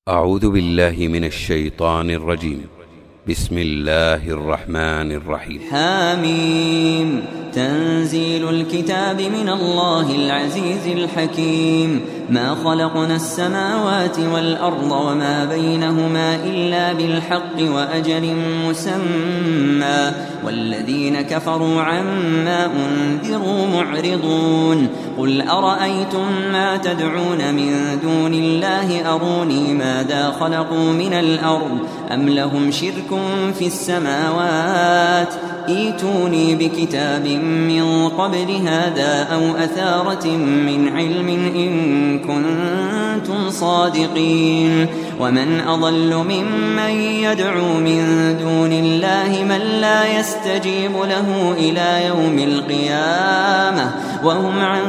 أعوذ بالله من الشيطان الرجيم. بسم الله الرحمن الرحيم. حاميم. تنزيل الكتاب من الله العزيز الحكيم. ما خلقنا السماوات والأرض وما بينهما إلا بالحق وأجل مسمى والذين كفروا عما أنذروا معرضون. قل أرأيتم ما تدعون من دون الله أروني ماذا خلقوا من الأرض أم لهم شرك في السماوات ائتوني بكتاب من قبل هذا أو أثارة من علم إن كنتم صادقين. ومن أضل ممن يدعو من دون الله من لا يستجيب له إلى يوم القيامة وهم عن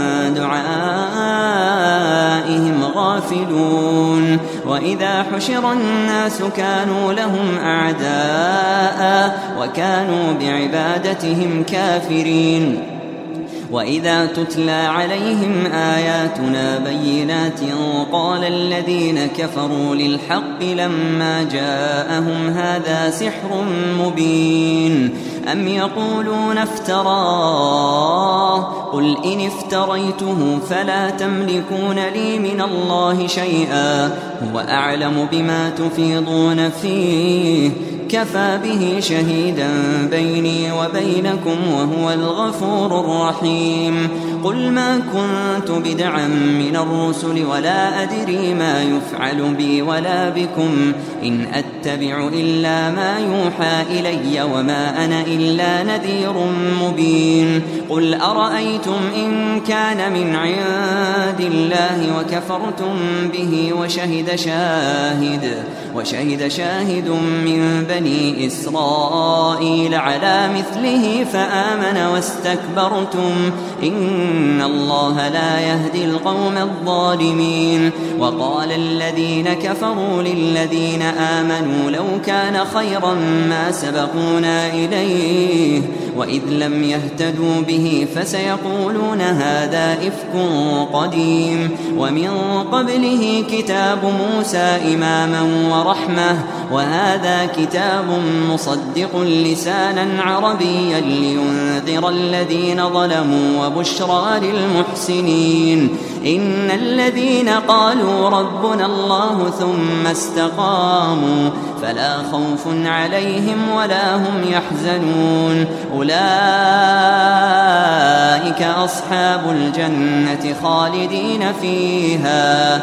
دعائهم غافلون. وإذا حشر الناس كانوا لهم أعداء وكانوا بعبادتهم كافرين. وإذا تتلى عليهم آياتنا بينات قال الذين كفروا للحق لما جاءهم هذا سحر مبين أم يقولون افتراه قل إن افتريته فلا تملكون لي من الله شيئا هو أعلم بما تفيضون فيه كفى به شهيدا بيني وبينكم وهو الغفور الرحيم. قل ما كنت بدعا من الرسل ولا أدري ما يفعل بي ولا بكم إن أتبع إلا ما يوحى إلي وما أنا إلا نذير مبين. قل أرأيتم إن كان من عند الله وكفرتم به وشهد شاهد من بني إسرائيل على مثله فآمن واستكبرتم إن الله لا يهدي القوم الظالمين. وقال الذين كفروا للذين آمنوا لو كان خيرا ما سبقونا إليه وإذ لم يهتدوا به فسيقولون هذا إفك قديم. ومن قبله كتاب موسى إماما ورحمة وهذا كتاب مصدق لسانا عربيا لينذر الذين ظلموا وبشرى للمحسنين. إن الذين قالوا ربنا الله ثم استقاموا فلا خوف عليهم ولا هم يحزنون أولئك أصحاب الجنة خالدين فيها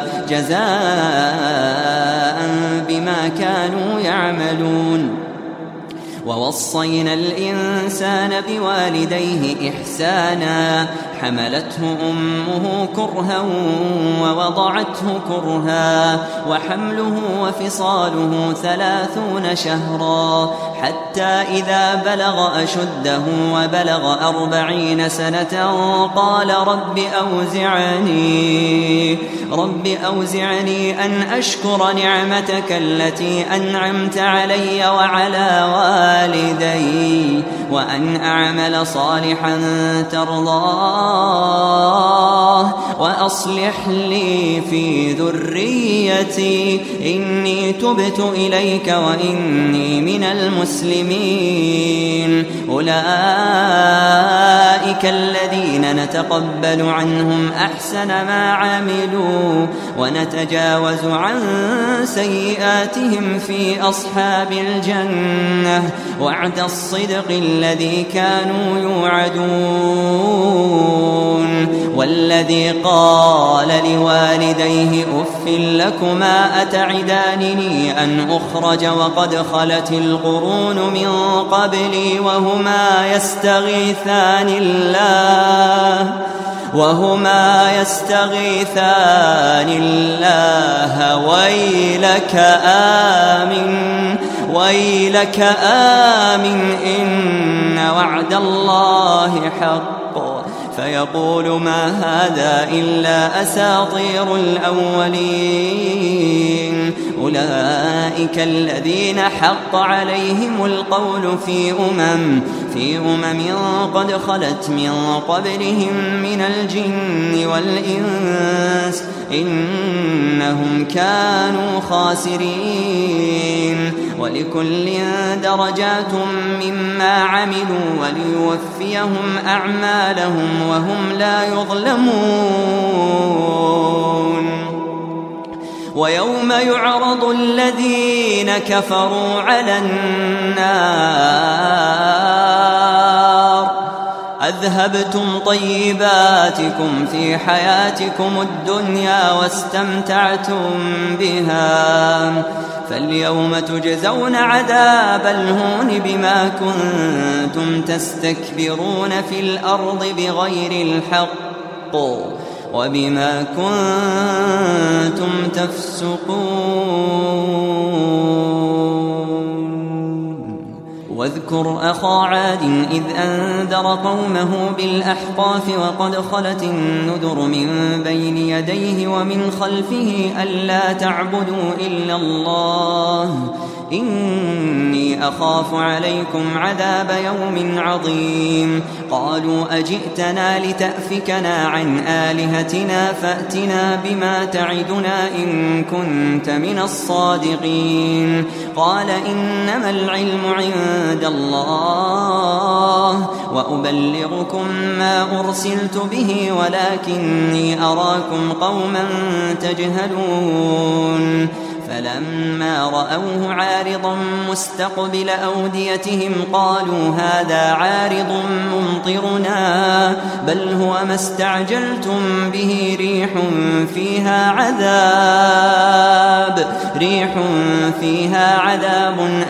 جزاء بما كانوا يعملون. ووصينا الإنسان بوالديه إحسانا حملته أمه كرها ووضعته كرها وحمله وفصاله 30 شهرا حتى إذا بلغ أشده وبلغ 40 سنة قال رب أوزعني أن أشكر نعمتك التي أنعمت علي وعلى والدي وأن أعمل صالحا ترضاه وأصلح لي في ذريتي إني تبت إليك وإني من المسلمين. أولئك الذين نتقبل عنهم أحسن ما عملوا ونتجاوز عن سيئاتهم في أصحاب الجنة وعد الصدق الذي كانوا يوعدون. والذي قال لوالديه أف لكما أتعدانني أن أخرج وقد خلت القرون من قبلي وهما يستغيثان الله ويلك آمن إن وعد الله حق فيقول ما هذا إلا أساطير الأولين. أولئك الذين حق عليهم القول في قد خلت من قبلهم من الجن والإنس إنهم كانوا خاسرين ولكل درجات مما عملوا وليوفيهم أعمالهم وهم لا يظلمون ويوم يعرض الذين كفروا على النار أذهبتم طيباتكم في حياتكم الدنيا واستمتعتم بها فاليوم تجزون عذاب الهون بما كنتم تستكبرون في الأرض بغير الحق وبما كنتم تفسقون واذكر أخا عاد إذ أنذر قومه بالأحقاف وقد خلت النذر من بين يديه ومن خلفه ألا تعبدوا إلا الله إني أخاف عليكم عذاب يوم عظيم قالوا أجئتنا لتأفكنا عن آلهتنا فأتنا بما تعدنا إن كنت من الصادقين قال إنما العلم عند الله وأبلغكم ما أرسلت به ولكني أراكم قوما تجهلون فلما رأوه عارضا مستقبل أوديتهم قالوا هذا عارض ممطرنا بل هو ما استعجلتم به ريح فيها عذاب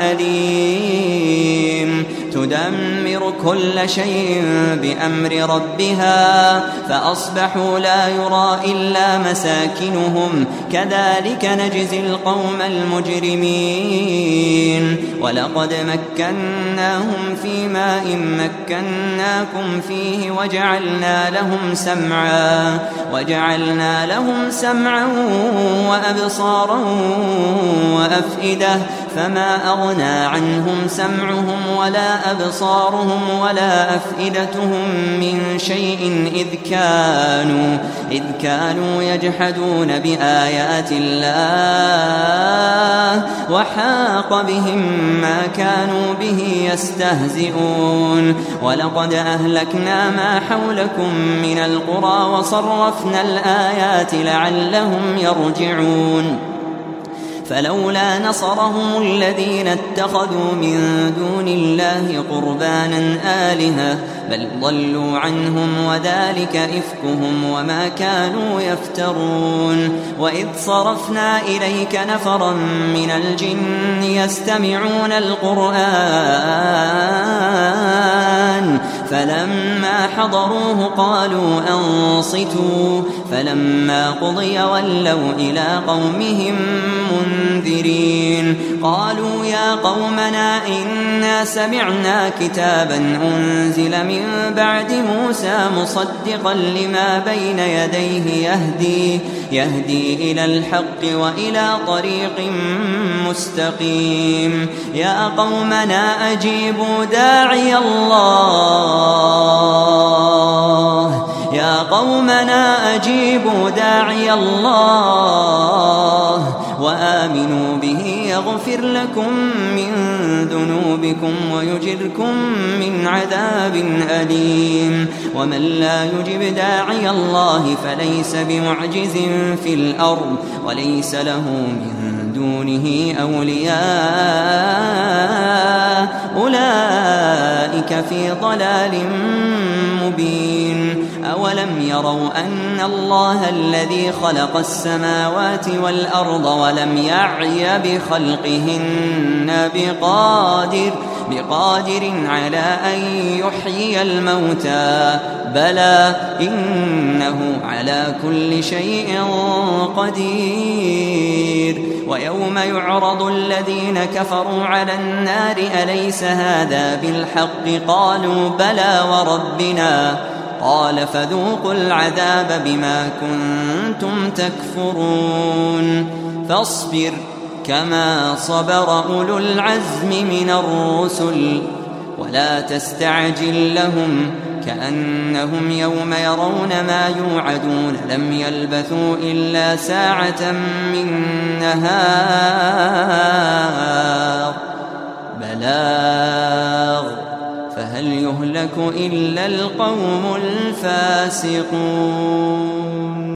أليم تدمر كل شيء بأمر ربها فأصبحوا لا يرى إلا مساكنهم كذلك نجزي القوم المجرمين ولقد مكناهم في ماء مكناكم فيه وجعلنا لهم سمعا وأبصارا وأفئدة فما أغنى عنهم سمعهم ولا أبصارهم ولا أفئدتهم من شيء إذ كانوا يجحدون بآيات الله وحاق بهم ما كانوا به يستهزئون ولقد أهلكنا ما حولكم من القرى وصرفنا الآيات لعلهم يرجعون فلولا نصرهم الذين اتخذوا من دون الله قربانا آلهة بل ضلوا عنهم وذلك إفكهم وما كانوا يفترون وإذ صرفنا إليك نفرا من الجن يستمعون القرآن فلما حضروه قالوا أنصتوا فلما قضي ولوا إلى قومهم منذرين قالوا يا قومنا إنا سمعنا كتابا أنزل من بعد موسى مصدقا لما بين يديه يهدي إلى الحق وإلى طريق مستقيم يا قومنا أجيبوا داعي الله وآمنوا به يغفر لكم من ذنوبكم ويجركم من عذاب أليم ومن لا يجب داعي الله فليس بمعجز في الأرض وليس له من دونه أولياء أولئك في ضلال مبين أولم يروا أن الله الذي خلق السماوات والأرض ولم يعي بخلقهن بقادر على أن يحيي الموتى بلى إنه على كل شيء قدير ويوم يعرض الذين كفروا على النار أليس هذا بالحق قالوا بلى وربنا قال فذوقوا العذاب بما كنتم تكفرون فاصبر كما صبر أولو العزم من الرسل ولا تستعجل لهم كأنهم يوم يرون ما يوعدون لم يلبثوا إلا ساعة من نهار بلاغ فهل يهلك إلا القوم الفاسقون.